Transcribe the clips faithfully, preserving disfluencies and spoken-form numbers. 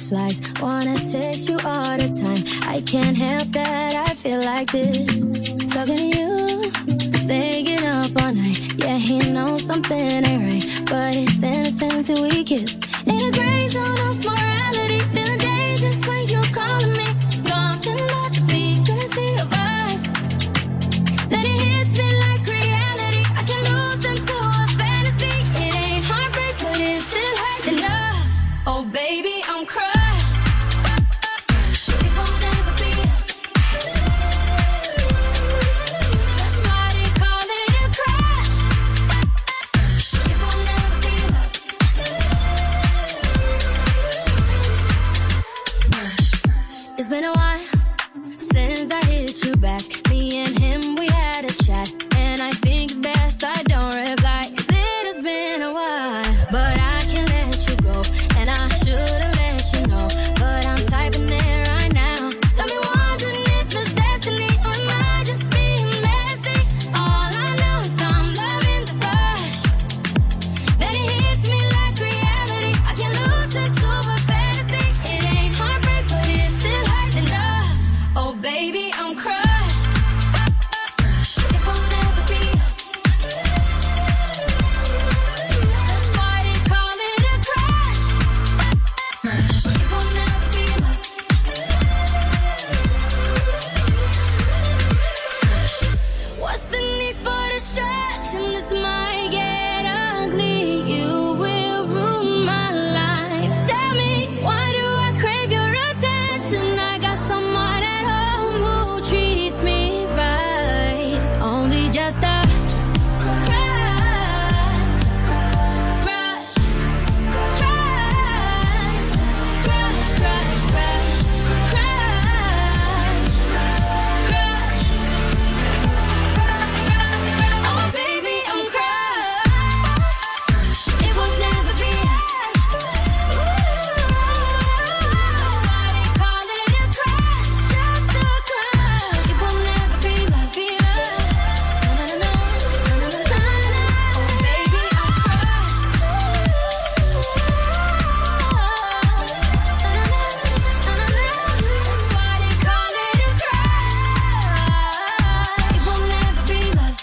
butterflies. Wanna taste you all the time. I can't help that I feel like this. Talking to you, staying up all night. Yeah, he knows something ain't right, but it's innocent till we kiss. In a gray zone of morality, feeling dangerous when you're calling me. Something about the secrecy of us, that it hits me like reality. I can lose into a fantasy. It ain't heartbreak, but it still hurts enough. Oh baby, I'm crushed. It won't ever be us. That's why they call it a crush. It won't ever be love. It's been a while since I hit you back. Me and him, we had a chat, and I think it's best I don't reply. 'Cause it has been a while, but I can't let you go, and I should've let you know, but I'm typing it right now. Got me wondering if it's destiny, or am I just being messy? All I know is I'm loving the rush, that it hits me like reality. I can lose it to a fantasy. It ain't heartbreak, but it still hurts enough. Oh baby, I'm crushed. It won't ever be us. That's why they call it a crush. It won't ever be love. What's the need for distraction? This might get ugly. You will ruin my life. Tell me, why do I crave your attention? I got someone at home who treats me right. It's only just a crush, crush, crush, crush, crush, crush, crush, crush. Oh baby, I'm crushed. It will never be us. Why they call it a crush? Just a crush. It will never be love, be love. Na, na, na, na, na, na, na, na. Oh baby, I'm crushed. Na, na, na, na, na, na. That's why they call it a crush. It will never be love.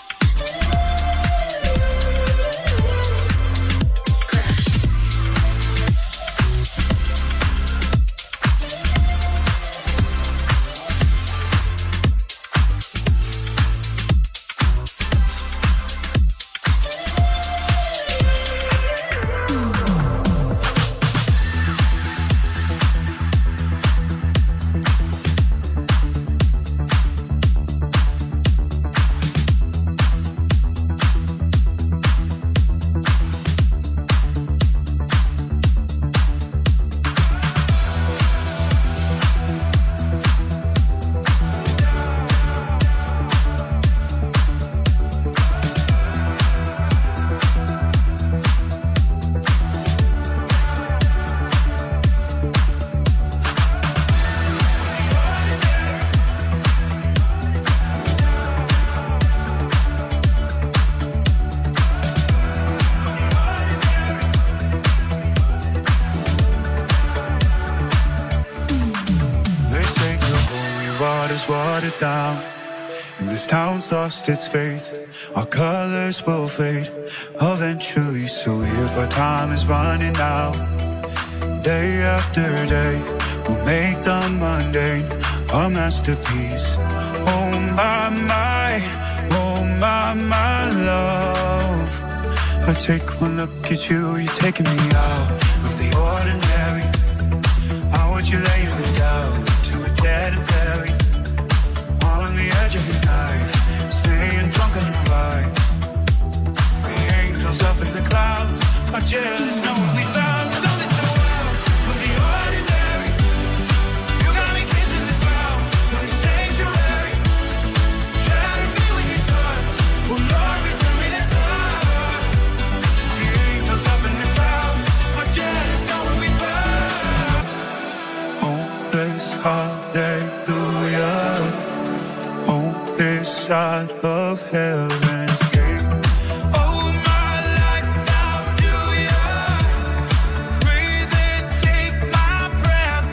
They say the holy water's watered down, and this town's lost its faith. Our colors will fade eventually, so if our time is running out, day after day, we'll make the mundane a masterpiece. Oh my, my, oh my, my love. I take one look at you, you're taking me out of the ordinary. How would you lay me down to a dead and buried, on the edge of your knife, staying drunk on your ride. The angels up in the clouds are jealous, know what we found. So this the world of the ordinary. You got me kissing the ground, no sanctuary. Shatter me when you're done. Oh Lord, return me to dust. The angels up in the clouds are jealous, know what we found. Oh, this hallelujah. On this side of heaven's gate. Oh, my life, how do you breathe and take my breath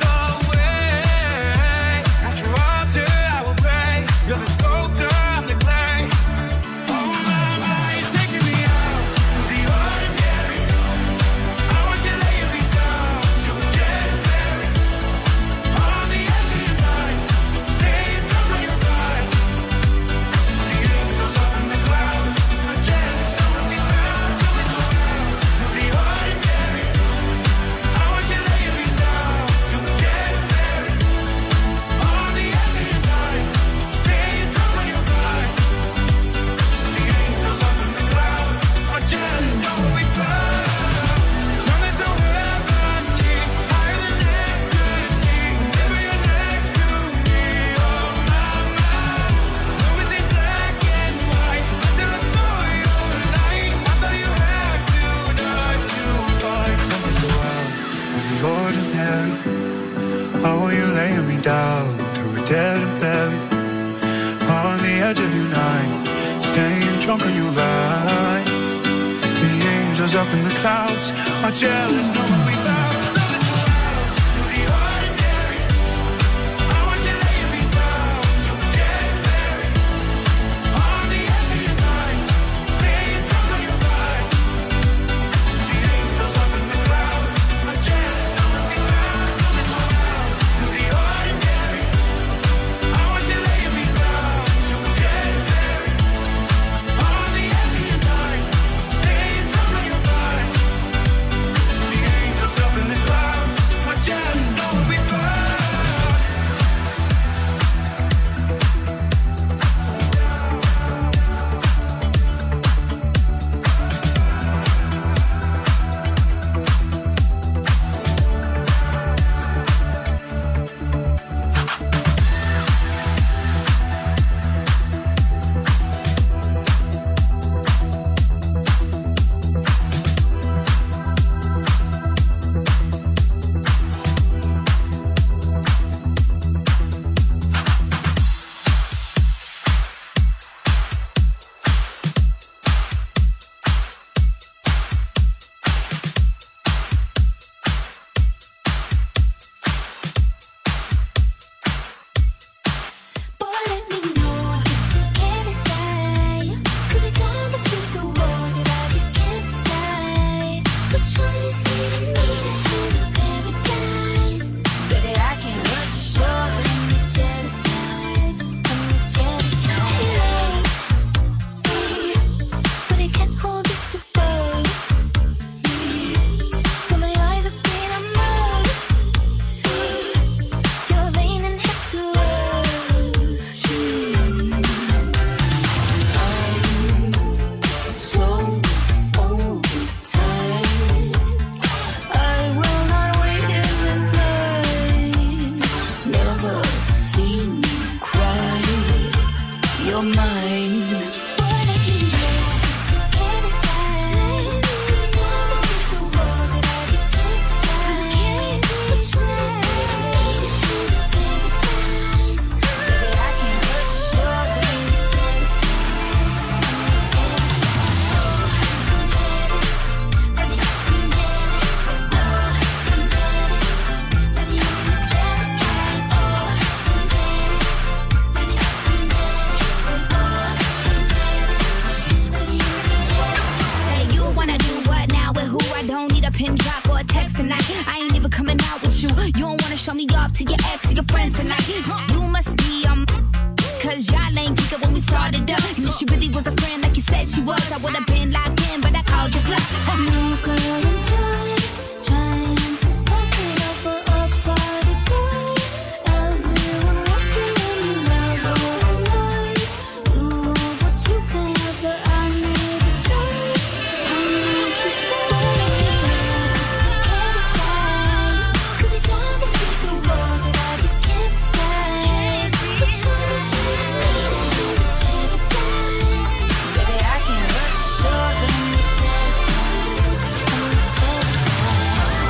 dead and buried on the edge of your night, staying drunk on your ride. The angels up in the clouds are jealous, knowing we found. Just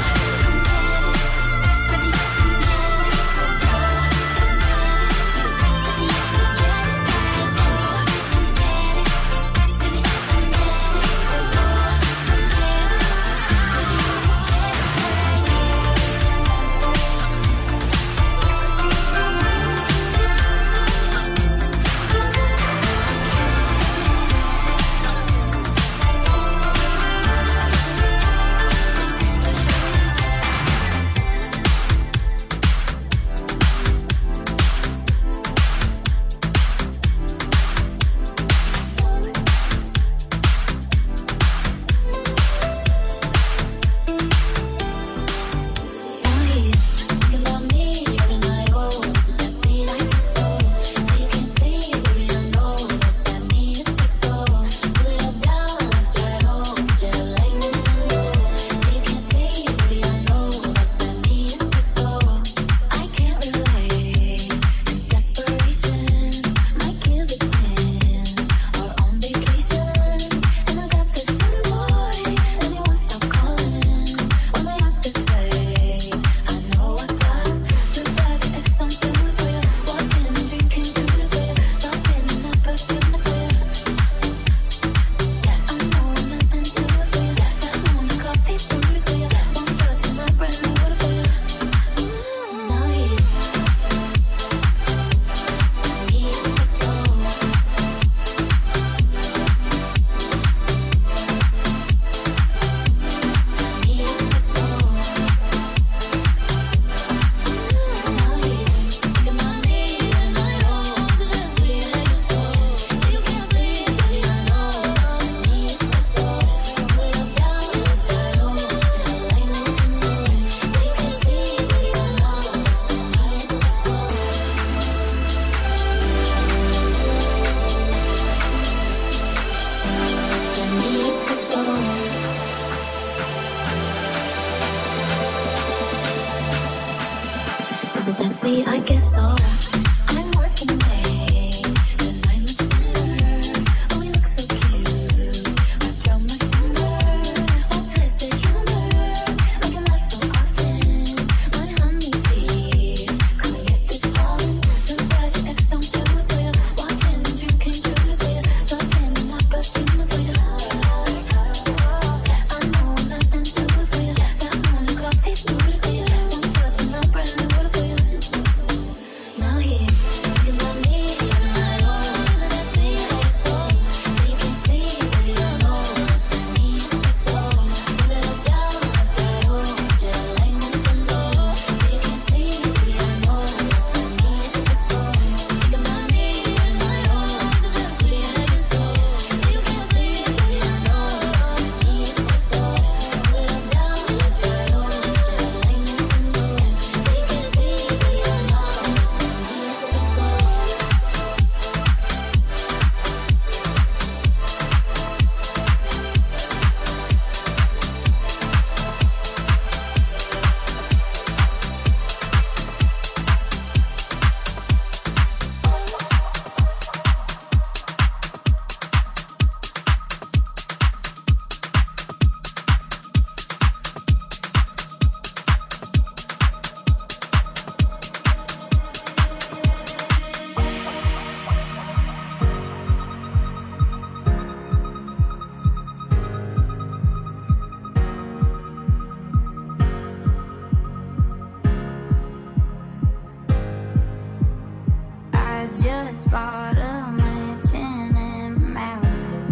spot a mansion in Malibu.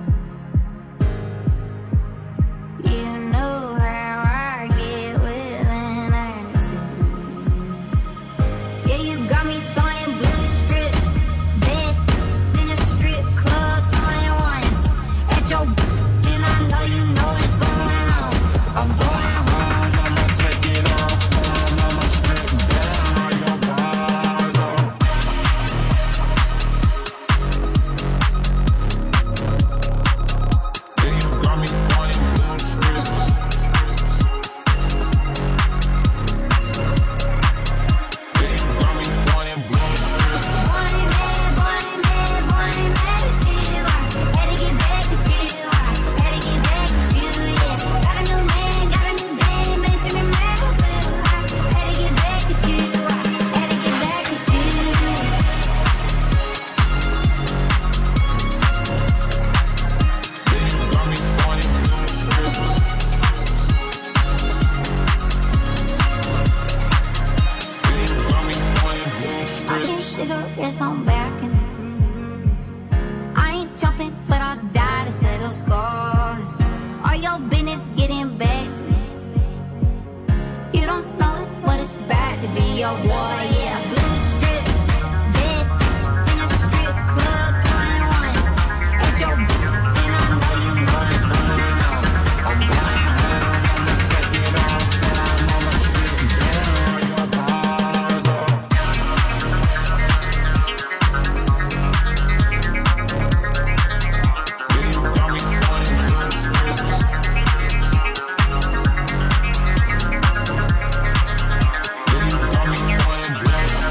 You know how I get with an attitude. Yeah, you got me throwing blue strips, bed in a strip club, throwing ones at your and I know you know what's going on. I'm going home, I'ma take it off, home, I'ma strip down your bottle. Yeah, you got me throwing blue strips. Yeah, you got me throwing blue strips. Boy, man, boy, man, boy, man, it's you. I had to get back at you. I had to get back at you, yeah. Got a new man, got a new dame, mention in Malibu. I had to get back at you. I had to get back at you. Yeah, you got me throwing blue strips. Yeah, you got me throwing blue strips. Cigarettes on balconies. I ain't jumping, but I'll die to settle scores. All your business getting back to me. You don't know what it's bad to be your boy, yeah. Blue strips, dead in a strip club, throwing ones at your and I know you know what's going on. I'm going home, I'ma take it off, home, I'ma strip down your bottle. Yeah, you got me throwing blue strips. Yeah, you got me throwing blue strips.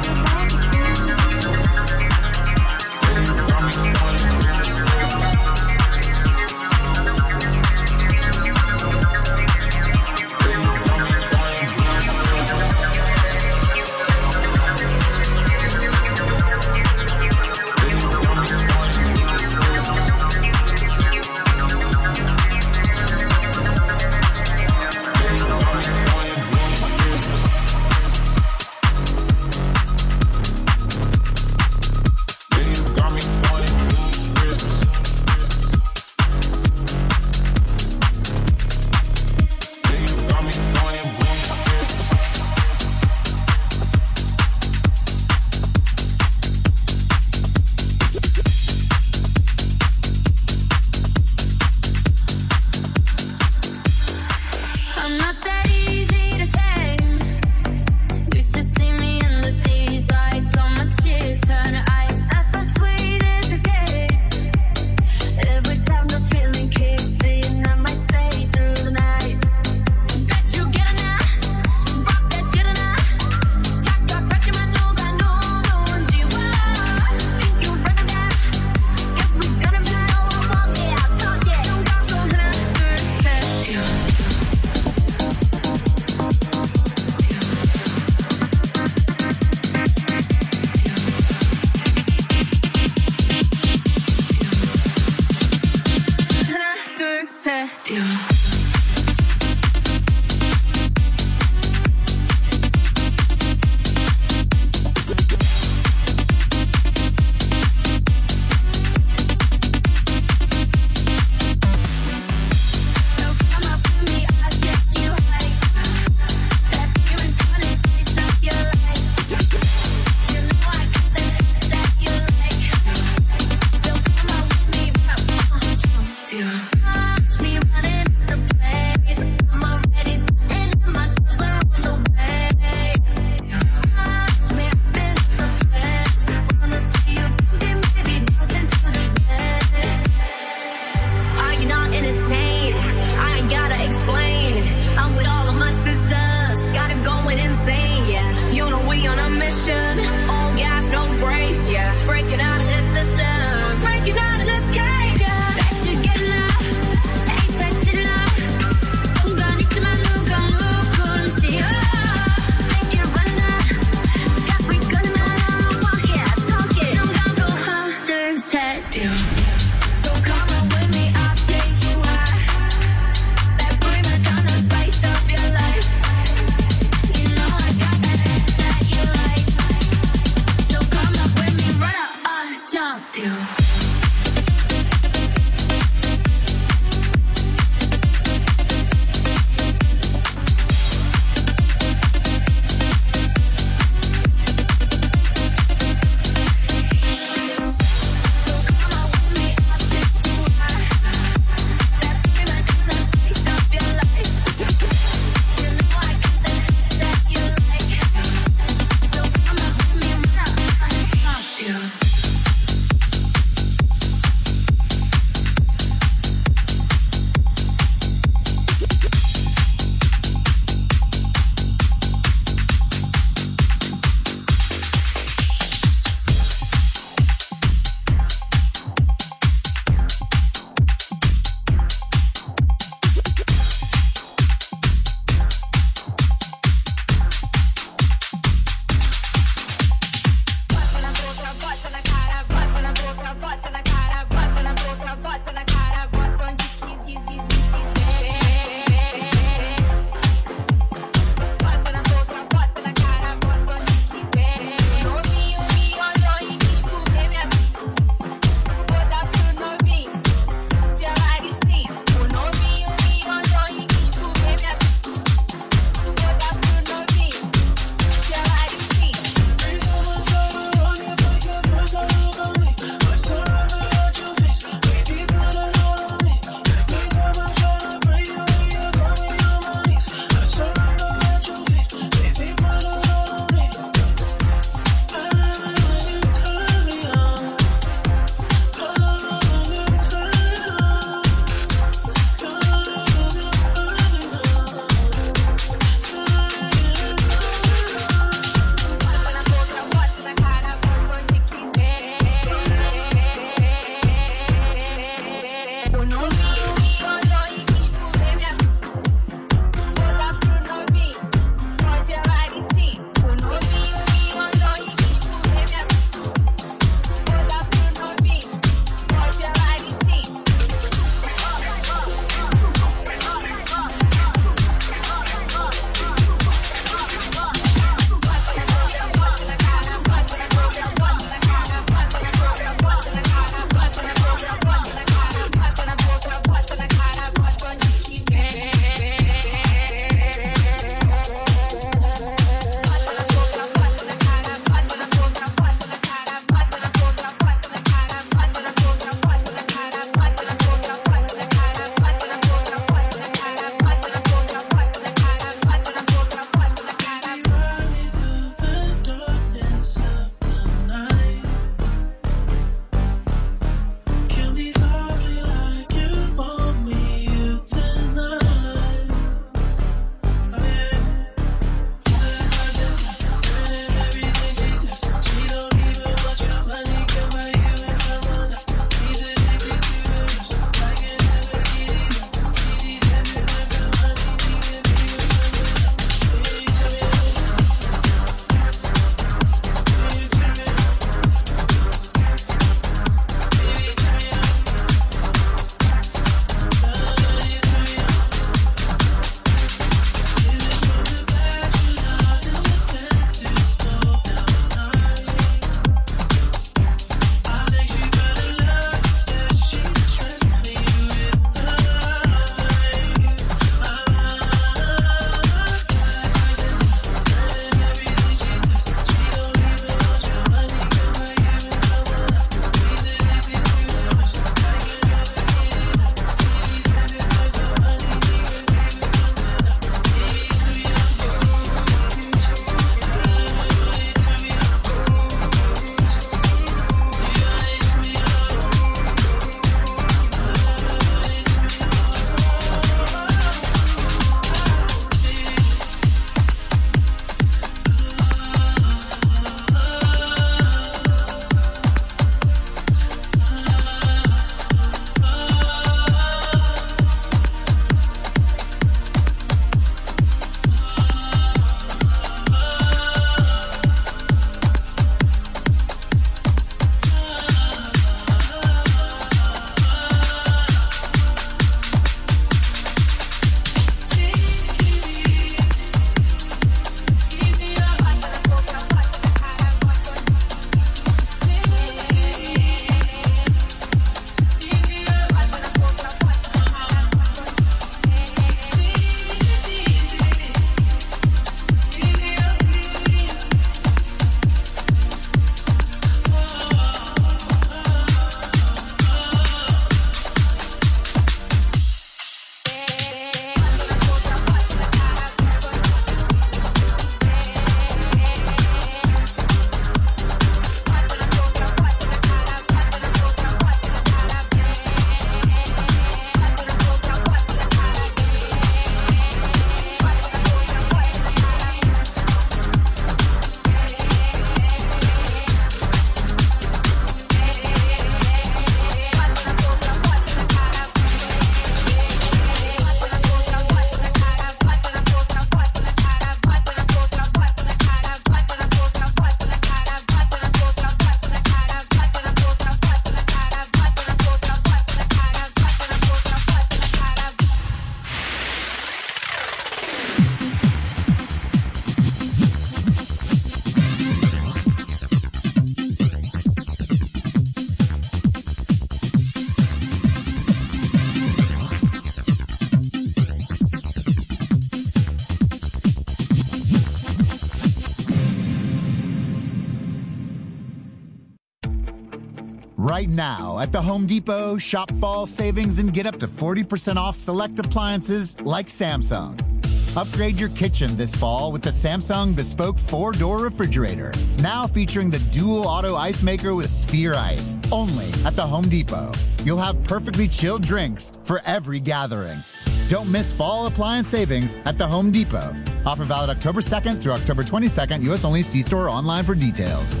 Right now at the Home Depot, shop fall savings and get up to forty percent off select appliances like Samsung. Upgrade your kitchen this fall with the Samsung Bespoke four-door refrigerator. Now featuring the dual auto ice maker with Sphere Ice. Only at the Home Depot. You'll have perfectly chilled drinks for every gathering. Don't miss fall appliance savings at the Home Depot. Offer valid October second through October twenty-second. U S only. See store or online for details.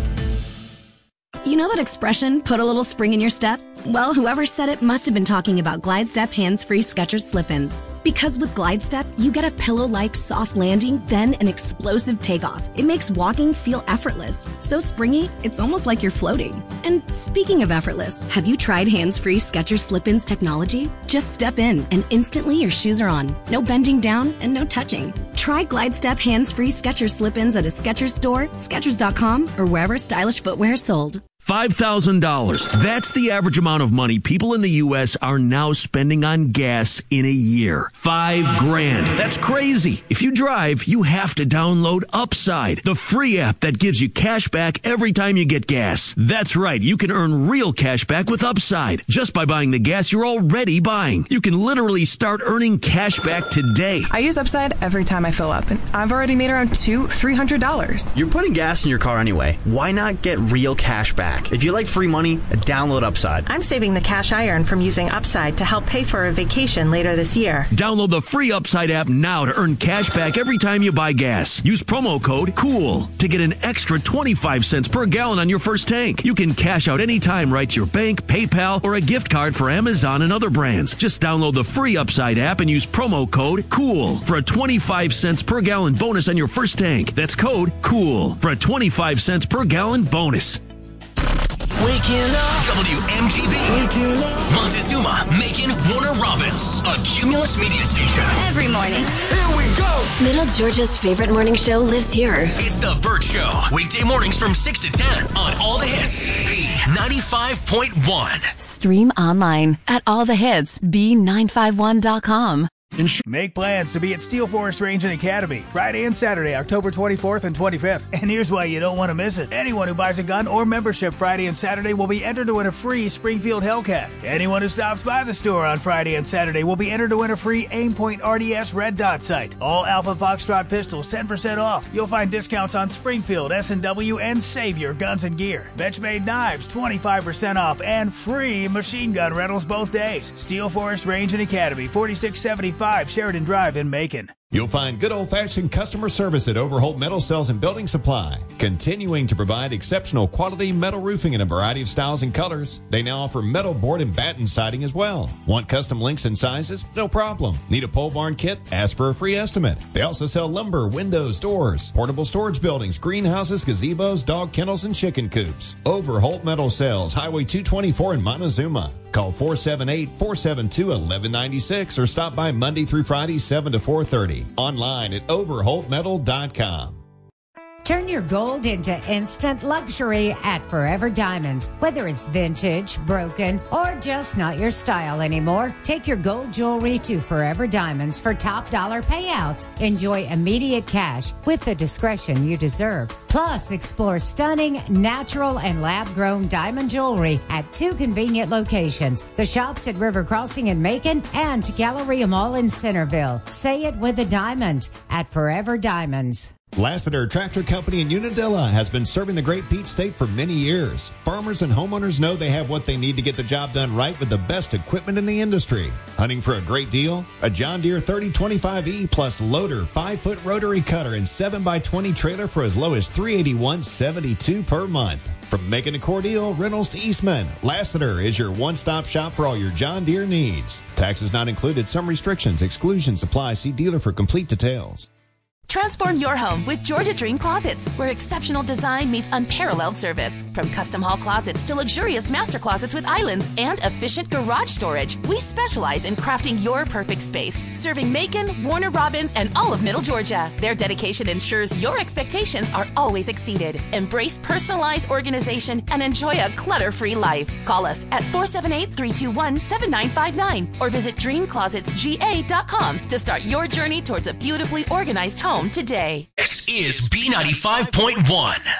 You know that expression, put a little spring in your step? Well, whoever said it must have been talking about Glidestep hands-free Skechers slip-ins. Because with Glidestep, you get a pillow-like soft landing, then an explosive takeoff. It makes walking feel effortless. So springy, it's almost like you're floating. And speaking of effortless, have you tried hands-free Skechers slip-ins technology? Just step in and instantly your shoes are on. No bending down and no touching. Try Glidestep hands-free Skechers slip-ins at a Skechers store, Skechers dot com, or wherever stylish footwear is sold. five thousand dollars. That's the average amount of money people in the U S are now spending on gas in a year. Five grand. That's crazy. If you drive, you have to download Upside, the free app that gives you cash back every time you get gas. That's right. You can earn real cash back with Upside just by buying the gas you're already buying. You can literally start earning cash back today. I use Upside every time I fill up, and I've already made around two, three hundred dollars. You're putting gas in your car anyway. Why not get real cash back? If you like free money, download Upside. I'm saving the cash I earn from using Upside to help pay for a vacation later this year. Download the free Upside app now to earn cash back every time you buy gas. Use promo code COOL to get an extra twenty-five cents per gallon on your first tank. You can cash out anytime right to your bank, PayPal, or a gift card for Amazon and other brands. Just download the free Upside app and use promo code COOL for a twenty-five cents per gallon bonus on your first tank. That's code COOL for a twenty-five cents per gallon bonus. Waking up. W M G B. Waking up. Montezuma, Macon, Warner Robins. A Cumulus media station. Every morning. Here we go. Middle Georgia's favorite morning show lives here. It's The Burt Show. Weekday mornings from six to ten on All the Hits. B ninety-five point one. Stream online at all the hits b nine five one dot com. Make plans to be at Steel Forest Range and Academy Friday and Saturday, October twenty-fourth and twenty-fifth. And here's why you don't want to miss it. Anyone who buys a gun or membership Friday and Saturday will be entered to win a free Springfield Hellcat. Anyone who stops by the store on Friday and Saturday will be entered to win a free Aimpoint R D S Red Dot sight. All Alpha Foxtrot pistols ten percent off. You'll find discounts on Springfield, S and W, and Savior Guns and Gear. Benchmade knives twenty-five percent off and free machine gun rentals both days. Steel Forest Range and Academy, forty-six seventy-five Sheridan Drive in Macon. You'll find good old-fashioned customer service at Overholt Metal Sales and Building Supply, continuing to provide exceptional quality metal roofing in a variety of styles and colors. They now offer metal board and batten siding as well. Want custom links and sizes? No problem. Need a pole barn kit? Ask for a free estimate. They also sell lumber, windows, doors, portable storage buildings, greenhouses, gazebos, dog kennels, and chicken coops. Overholt Metal Sales, Highway two twenty-four in Montezuma. Call four seven eight, four seven two, one one nine six or stop by Monday through Friday, seven to four thirty. Online at overholt metal dot com. Turn your gold into instant luxury at Forever Diamonds. Whether it's vintage, broken, or just not your style anymore, take your gold jewelry to Forever Diamonds for top dollar payouts. Enjoy immediate cash with the discretion you deserve. Plus, explore stunning, natural, and lab-grown diamond jewelry at two convenient locations. The shops at River Crossing in Macon and Galleria Mall in Centerville. Say it with a diamond at Forever Diamonds. Lassiter Tractor Company in Unadilla has been serving the Great Peach State for many years. Farmers and homeowners know they have what they need to get the job done right with the best equipment in the industry. Hunting for a great deal? A John Deere thirty twenty-five E plus loader, five foot rotary cutter, and seven by twenty trailer for as low as three hundred eighty-one dollars and seventy-two cents per month. From Macon to Cordele, Reynolds to Eastman, Lassiter is your one-stop shop for all your John Deere needs. Taxes not included. Some restrictions, exclusions apply. See dealer for complete details. Transform your home with Georgia Dream Closets, where exceptional design meets unparalleled service. From custom hall closets to luxurious master closets with islands and efficient garage storage, we specialize in crafting your perfect space, serving Macon, Warner Robins, and all of Middle Georgia. Their dedication ensures your expectations are always exceeded. Embrace personalized organization and enjoy a clutter-free life. Call us at four seven eight, three two one, seven nine five nine or visit dream closets g a dot com to start your journey towards a beautifully organized home today. This is B ninety-five point one.